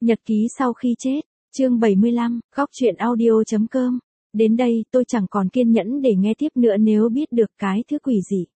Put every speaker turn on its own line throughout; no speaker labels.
Nhật ký sau khi chết, chương 75, góc truyện audio.com. Đến đây tôi chẳng còn kiên nhẫn để nghe tiếp nữa nếu biết được cái thứ quỷ dị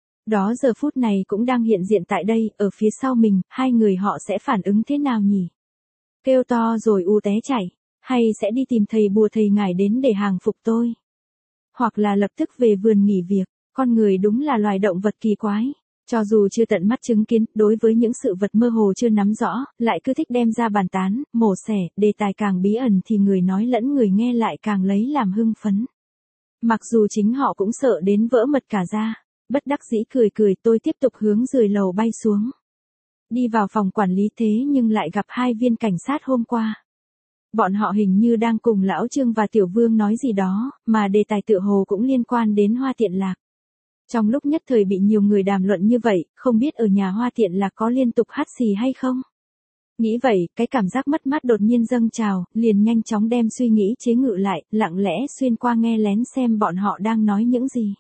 đó giờ phút này cũng đang hiện diện tại đây, ở phía sau mình, hai người họ sẽ phản ứng thế nào nhỉ? Kêu to rồi té chạy, hay sẽ đi tìm thầy bùa thầy ngải đến để hàng phục tôi? Hoặc là lập tức về vườn nghỉ việc, con người đúng là loài động vật kỳ quái. Cho dù chưa tận mắt chứng kiến, đối với những sự vật mơ hồ chưa nắm rõ, lại cứ thích đem ra bàn tán, mổ xẻ, đề tài càng bí ẩn thì người nói lẫn người nghe lại càng lấy làm hưng phấn. Mặc dù chính họ cũng sợ đến vỡ mật cả ra, bất đắc dĩ cười cười tôi tiếp tục hướng dưới lầu bay xuống. Đi vào phòng quản lý thế nhưng lại gặp hai viên cảnh sát hôm qua. Bọn họ hình như đang cùng Lão Trương và Tiểu Vương nói gì đó, mà đề tài tựa hồ cũng liên quan đến Hoa Tiện Lạc. Trong lúc nhất thời bị nhiều người đàm luận như vậy, không biết ở nhà Hoa Tiện Lạc có liên tục hắt xì hay không? Nghĩ vậy, cái cảm giác mất mát đột nhiên dâng trào, liền nhanh chóng đem suy nghĩ chế ngự lại, lặng lẽ xuyên qua nghe lén xem bọn họ đang nói những gì.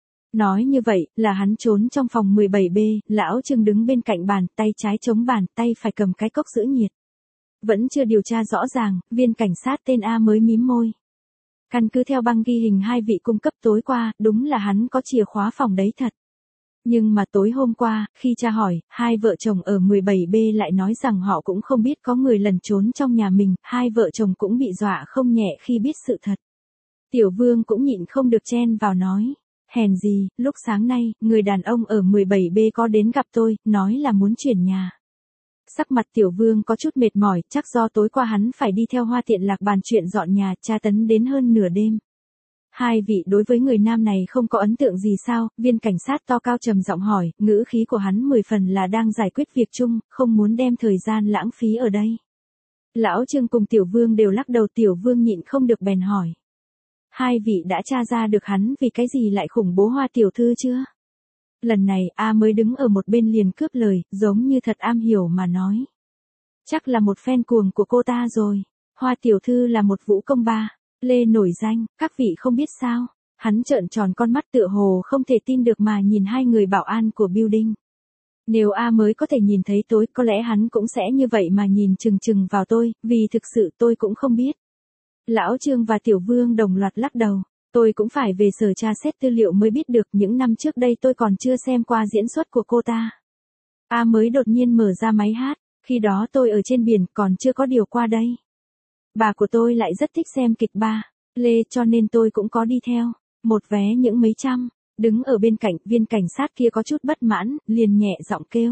Nói như vậy, là hắn trốn trong phòng 17B, Lão Trương đứng bên cạnh bàn, tay trái chống bàn, tay phải cầm cái cốc giữ nhiệt. Vẫn chưa điều tra rõ ràng, viên cảnh sát tên A mới mím môi. Căn cứ theo băng ghi hình hai vị cung cấp tối qua, đúng là hắn có chìa khóa phòng đấy thật. Nhưng mà tối hôm qua, khi tra hỏi, hai vợ chồng ở 17B lại nói rằng họ cũng không biết có người lẩn trốn trong nhà mình, hai vợ chồng cũng bị dọa không nhẹ khi biết sự thật. Tiểu Vương cũng nhịn không được chen vào nói, hèn gì, lúc sáng nay, người đàn ông ở 17B có đến gặp tôi, nói là muốn chuyển nhà. Sắc mặt Tiểu Vương có chút mệt mỏi, chắc do tối qua hắn phải đi theo Hoa Tiện Lạc bàn chuyện dọn nhà, tra tấn đến hơn nửa đêm. Hai vị đối với người nam này không có ấn tượng gì sao? Viên cảnh sát to cao trầm giọng hỏi, ngữ khí của hắn 10 phần là đang giải quyết việc chung, không muốn đem thời gian lãng phí ở đây. Lão Trương cùng Tiểu Vương đều lắc đầu. Tiểu Vương nhịn không được bèn hỏi. Hai vị đã tra ra được hắn vì cái gì lại khủng bố Hoa tiểu thư chưa? Lần này A mới đứng ở một bên liền cướp lời, giống như thật am hiểu mà nói. Chắc là một fan cuồng của cô ta rồi. Hoa tiểu thư là một vũ công ba, Lê nổi danh, các vị không biết sao. Hắn trợn tròn con mắt tựa hồ không thể tin được mà nhìn hai người bảo an của building. Nếu A mới có thể nhìn thấy tối, có lẽ hắn cũng sẽ như vậy mà nhìn chừng chừng vào tôi, vì thực sự tôi cũng không biết. Lão Trương và Tiểu Vương đồng loạt lắc đầu. Tôi cũng phải về sở tra xét tư liệu mới biết được, những năm trước đây tôi còn chưa xem qua diễn xuất của cô ta. A mới đột nhiên mở ra máy hát, khi đó tôi ở trên biển còn chưa có điều qua đây. Bà của tôi lại rất thích xem kịch ba, Lê, cho nên tôi cũng có đi theo, một vé những mấy trăm. Đứng ở bên cạnh, viên cảnh sát kia có chút bất mãn, liền nhẹ giọng kêu.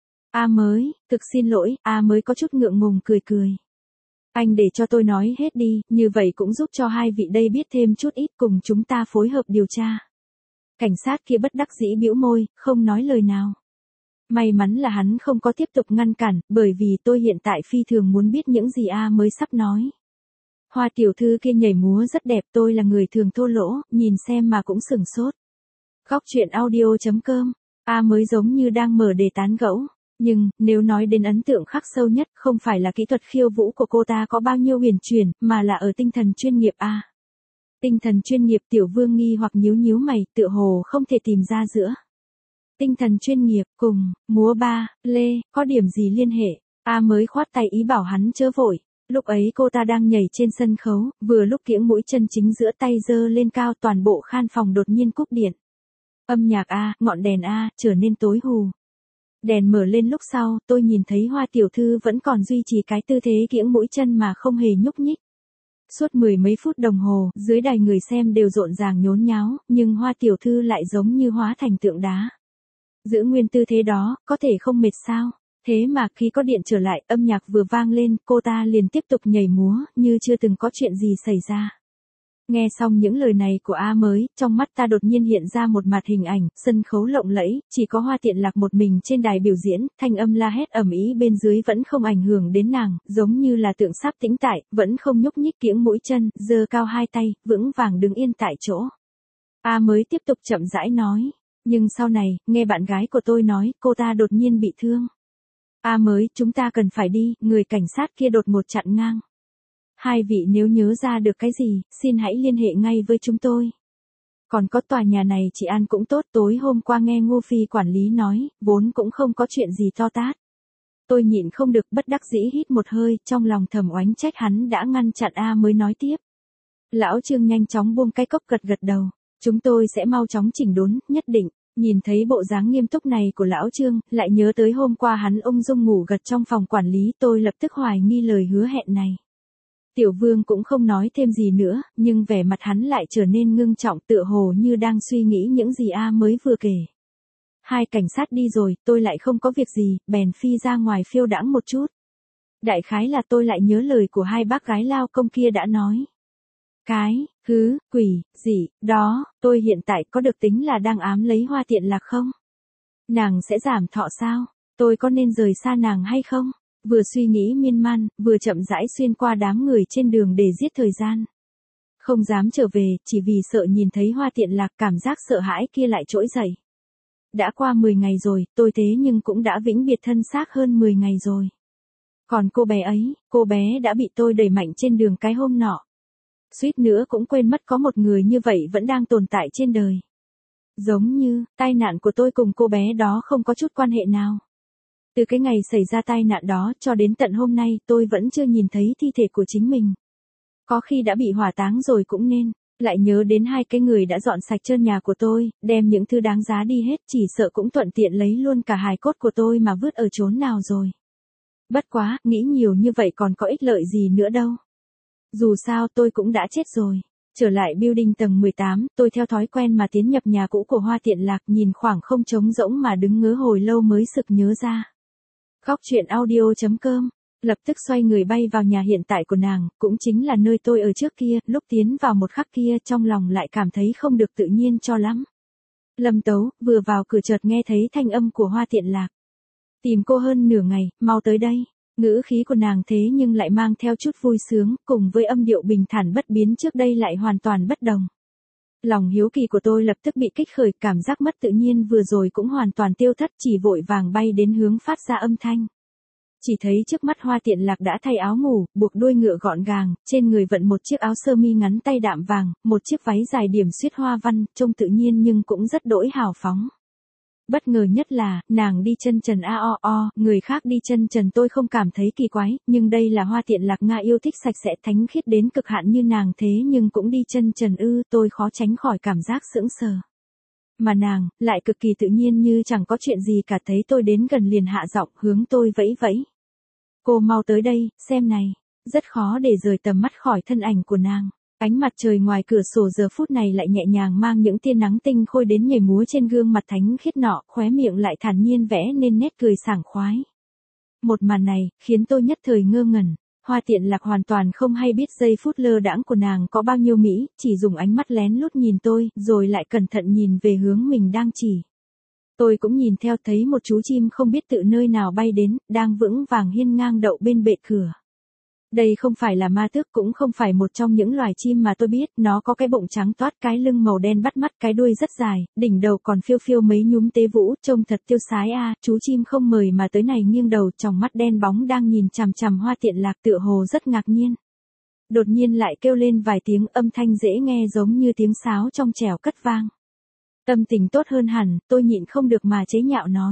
A mới, thực xin lỗi. A mới có chút ngượng ngùng cười cười. Anh để cho tôi nói hết đi, như vậy cũng giúp cho hai vị đây biết thêm chút ít, cùng chúng ta phối hợp điều tra. Cảnh sát kia bất đắc dĩ bĩu môi, không nói lời nào. May mắn là hắn không có tiếp tục ngăn cản, bởi vì tôi hiện tại phi thường muốn biết những gì A mới sắp nói. Hoa tiểu thư kia nhảy múa rất đẹp, tôi là người thường thô lỗ, nhìn xem mà cũng sửng sốt. Góc truyện audio.com, A mới giống như đang mở đề tán gẫu. Nhưng, nếu nói đến ấn tượng khắc sâu nhất, không phải là kỹ thuật khiêu vũ của cô ta có bao nhiêu huyền chuyển, mà là ở tinh thần chuyên nghiệp A. Tinh thần chuyên nghiệp. Tiểu Vương nghi hoặc nhíu mày, tựa hồ không thể tìm ra giữa tinh thần chuyên nghiệp cùng múa ba, Lê, có điểm gì liên hệ. A mới khoát tay ý bảo hắn chớ vội. Lúc ấy cô ta đang nhảy trên sân khấu, vừa lúc kiễng mũi chân chính giữa tay giơ lên cao, toàn bộ khan phòng đột nhiên cúp điện. Âm nhạc A, ngọn đèn A, trở nên tối hù. Đèn mở lên lúc sau, tôi nhìn thấy Hoa tiểu thư vẫn còn duy trì cái tư thế kiễng mũi chân mà không hề nhúc nhích. Suốt 10 mấy phút đồng hồ, dưới đài người xem đều rộn ràng nhốn nháo, nhưng Hoa tiểu thư lại giống như hóa thành tượng đá. Giữ nguyên tư thế đó, có thể không mệt sao? Thế mà khi có điện trở lại, âm nhạc vừa vang lên, cô ta liền tiếp tục nhảy múa, như chưa từng có chuyện gì xảy ra. Nghe xong những lời này của A mới, trong mắt ta đột nhiên hiện ra một mặt hình ảnh, sân khấu lộng lẫy, chỉ có Hoa Tiện Lạc một mình trên đài biểu diễn, thanh âm la hét ầm ĩ bên dưới vẫn không ảnh hưởng đến nàng, giống như là tượng sáp tĩnh tại, vẫn không nhúc nhích kiễng mũi chân, giơ cao hai tay, vững vàng đứng yên tại chỗ. A mới tiếp tục chậm rãi nói, nhưng sau này, nghe bạn gái của tôi nói, cô ta đột nhiên bị thương. A mới, chúng ta cần phải đi, người cảnh sát kia đột ngột chặn ngang. Hai vị nếu nhớ ra được cái gì, xin hãy liên hệ ngay với chúng tôi. Còn có tòa nhà này chị An cũng tốt, tối hôm qua nghe Ngô Phi quản lý nói, vốn cũng không có chuyện gì to tát. Tôi nhịn không được bất đắc dĩ hít một hơi, trong lòng thầm oánh trách hắn đã ngăn chặn mới nói tiếp. Lão Trương nhanh chóng buông cái cốc gật gật đầu. Chúng tôi sẽ mau chóng chỉnh đốn, nhất định. Nhìn thấy bộ dáng nghiêm túc này của lão Trương, lại nhớ tới hôm qua hắn ung dung ngủ gật trong phòng quản lý, tôi lập tức hoài nghi lời hứa hẹn này. Tiểu Vương cũng không nói thêm gì nữa, nhưng vẻ mặt hắn lại trở nên ngưng trọng, tựa hồ như đang suy nghĩ những gì mới vừa kể. Hai cảnh sát đi rồi, tôi lại không có việc gì, bèn phi ra ngoài phiêu đãng một chút. Đại khái là tôi lại nhớ lời của hai bác gái lao công kia đã nói. Quỷ, gì, đó, tôi hiện tại có được tính là đang ám lấy Hoa Tiện Lạc không? Nàng sẽ giảm thọ sao? Tôi có nên rời xa nàng hay không? Vừa suy nghĩ miên man, vừa chậm rãi xuyên qua đám người trên đường để giết thời gian. Không dám trở về, chỉ vì sợ nhìn thấy Hoa Tiện Lạc, cảm giác sợ hãi kia lại trỗi dậy. Đã qua 10 ngày rồi, tôi thế nhưng cũng đã vĩnh biệt thân xác hơn 10 ngày rồi. Còn cô bé ấy, cô bé đã bị tôi đẩy mạnh trên đường cái hôm nọ. Suýt nữa cũng quên mất có một người như vậy vẫn đang tồn tại trên đời. Giống như, tai nạn của tôi cùng cô bé đó không có chút quan hệ nào. Từ cái ngày xảy ra tai nạn đó cho đến tận hôm nay tôi vẫn chưa nhìn thấy thi thể của chính mình. Có khi đã bị hỏa táng rồi cũng nên. Lại nhớ đến hai cái người đã dọn sạch trơn nhà của tôi, đem những thứ đáng giá đi hết, chỉ sợ cũng thuận tiện lấy luôn cả hài cốt của tôi mà vứt ở chốn nào rồi. Bất quá, nghĩ nhiều như vậy còn có ích lợi gì nữa đâu. Dù sao tôi cũng đã chết rồi. Trở lại building tầng 18, tôi theo thói quen mà tiến nhập nhà cũ của Hoa Tiện Lạc, nhìn khoảng không trống rỗng mà đứng ngớ hồi lâu mới sực nhớ ra. Góc truyện audio.com. Lập tức xoay người bay vào nhà hiện tại của nàng, cũng chính là nơi tôi ở trước kia, lúc tiến vào một khắc kia trong lòng lại cảm thấy không được tự nhiên cho lắm. Lâm Tấu, vừa vào cửa chợt nghe thấy thanh âm của Hoa Tiện Lạc. Tìm cô hơn nửa ngày, mau tới đây. Ngữ khí của nàng thế nhưng lại mang theo chút vui sướng, cùng với âm điệu bình thản bất biến trước đây lại hoàn toàn bất đồng. Lòng hiếu kỳ của tôi lập tức bị kích khởi, cảm giác mất tự nhiên vừa rồi cũng hoàn toàn tiêu thất, chỉ vội vàng bay đến hướng phát ra âm thanh. Chỉ thấy trước mắt Hoa Tiện Lạc đã thay áo ngủ, buộc đuôi ngựa gọn gàng, trên người vận một chiếc áo sơ mi ngắn tay đạm vàng, một chiếc váy dài điểm xuyết hoa văn, trông tự nhiên nhưng cũng rất đỗi hào phóng. Bất ngờ nhất là, nàng đi chân trần người khác đi chân trần tôi không cảm thấy kỳ quái, nhưng đây là Hoa Tiện Lạc Nga yêu thích sạch sẽ thánh khiết đến cực hạn như nàng thế nhưng cũng đi chân trần tôi khó tránh khỏi cảm giác sững sờ. Mà nàng, lại cực kỳ tự nhiên như chẳng có chuyện gì cả, thấy tôi đến gần liền hạ giọng hướng tôi vẫy vẫy. Cô mau tới đây, xem này. Rất khó để rời tầm mắt khỏi thân ảnh của nàng. Ánh mặt trời ngoài cửa sổ giờ phút này lại nhẹ nhàng mang những tia nắng tinh khôi đến nhảy múa trên gương mặt thánh khiết nọ, khóe miệng lại thản nhiên vẽ nên nét cười sảng khoái. Một màn này, khiến tôi nhất thời ngơ ngẩn. Hoa Tiện Lạc hoàn toàn không hay biết giây phút lơ đãng của nàng có bao nhiêu mỹ, chỉ dùng ánh mắt lén lút nhìn tôi, rồi lại cẩn thận nhìn về hướng mình đang chỉ. Tôi cũng nhìn theo, thấy một chú chim không biết tự nơi nào bay đến, đang vững vàng hiên ngang đậu bên bệ cửa. Đây không phải là ma tước, cũng không phải một trong những loài chim mà tôi biết, nó có cái bụng trắng toát, cái lưng màu đen bắt mắt, cái đuôi rất dài, đỉnh đầu còn phiêu phiêu mấy nhúm tế vũ, trông thật tiêu sái chú chim không mời mà tới này nghiêng đầu, tròng mắt đen bóng đang nhìn chằm chằm Hoa Tiện Lạc tựa hồ rất ngạc nhiên. Đột nhiên lại kêu lên vài tiếng, âm thanh dễ nghe giống như tiếng sáo trong trẻo cất vang. Tâm tình tốt hơn hẳn, tôi nhịn không được mà chế nhạo nói.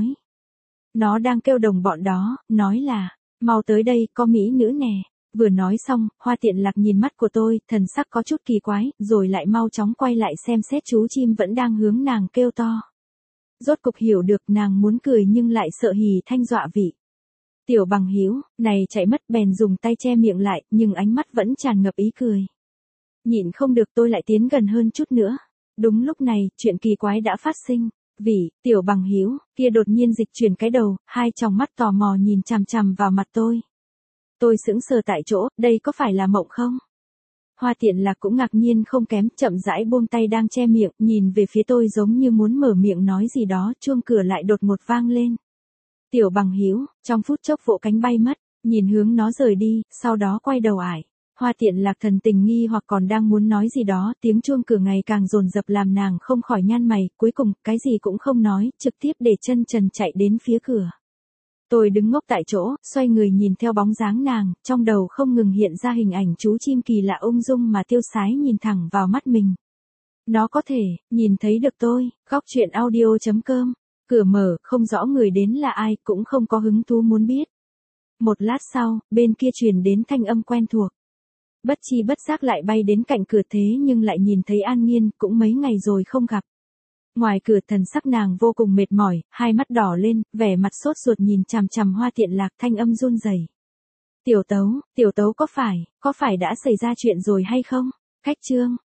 Nó đang kêu đồng bọn đó, nói là, mau tới đây, có mỹ nữ nè. Vừa nói xong, Hoa Tiện Lạc nhìn mắt của tôi, thần sắc có chút kỳ quái, rồi lại mau chóng quay lại xem xét chú chim vẫn đang hướng nàng kêu to. Rốt cục hiểu được, nàng muốn cười nhưng lại sợ hỉ thanh dọa vị. Tiểu Bằng Hữu này chạy mất, bèn dùng tay che miệng lại, nhưng ánh mắt vẫn tràn ngập ý cười. Nhịn không được tôi lại tiến gần hơn chút nữa. Đúng lúc này, chuyện kỳ quái đã phát sinh. Vì, Tiểu Bằng Hữu kia đột nhiên dịch chuyển cái đầu, hai tròng mắt tò mò nhìn chằm chằm vào mặt tôi. Tôi sững sờ tại chỗ, đây có phải là mộng không? Hoa Tiện Lạc cũng ngạc nhiên không kém, chậm rãi buông tay đang che miệng, nhìn về phía tôi giống như muốn mở miệng nói gì đó, chuông cửa lại đột ngột vang lên. Tiểu Bằng Hữu trong phút chốc vỗ cánh bay mất, nhìn hướng nó rời đi, sau đó quay đầu ải. Hoa Tiện Lạc thần tình nghi hoặc còn đang muốn nói gì đó, tiếng chuông cửa ngày càng dồn dập làm nàng không khỏi nhăn mày, cuối cùng, cái gì cũng không nói, trực tiếp để chân trần chạy đến phía cửa. Tôi đứng ngốc tại chỗ, xoay người nhìn theo bóng dáng nàng, trong đầu không ngừng hiện ra hình ảnh chú chim kỳ lạ ung dung mà tiêu sái nhìn thẳng vào mắt mình. Nó có thể, nhìn thấy được tôi, góc truyện audio.com, cửa mở, không rõ người đến là ai, cũng không có hứng thú muốn biết. Một lát sau, bên kia truyền đến thanh âm quen thuộc. Bất chi bất giác lại bay đến cạnh cửa thế nhưng lại nhìn thấy An Nhiên, cũng mấy ngày rồi không gặp. Ngoài cửa thần sắc nàng vô cùng mệt mỏi, hai mắt đỏ lên, vẻ mặt sốt ruột nhìn chằm chằm Hoa Tiện Lạc, thanh âm run rẩy. Tiểu Tấu có phải đã xảy ra chuyện rồi hay không? Khách Trương,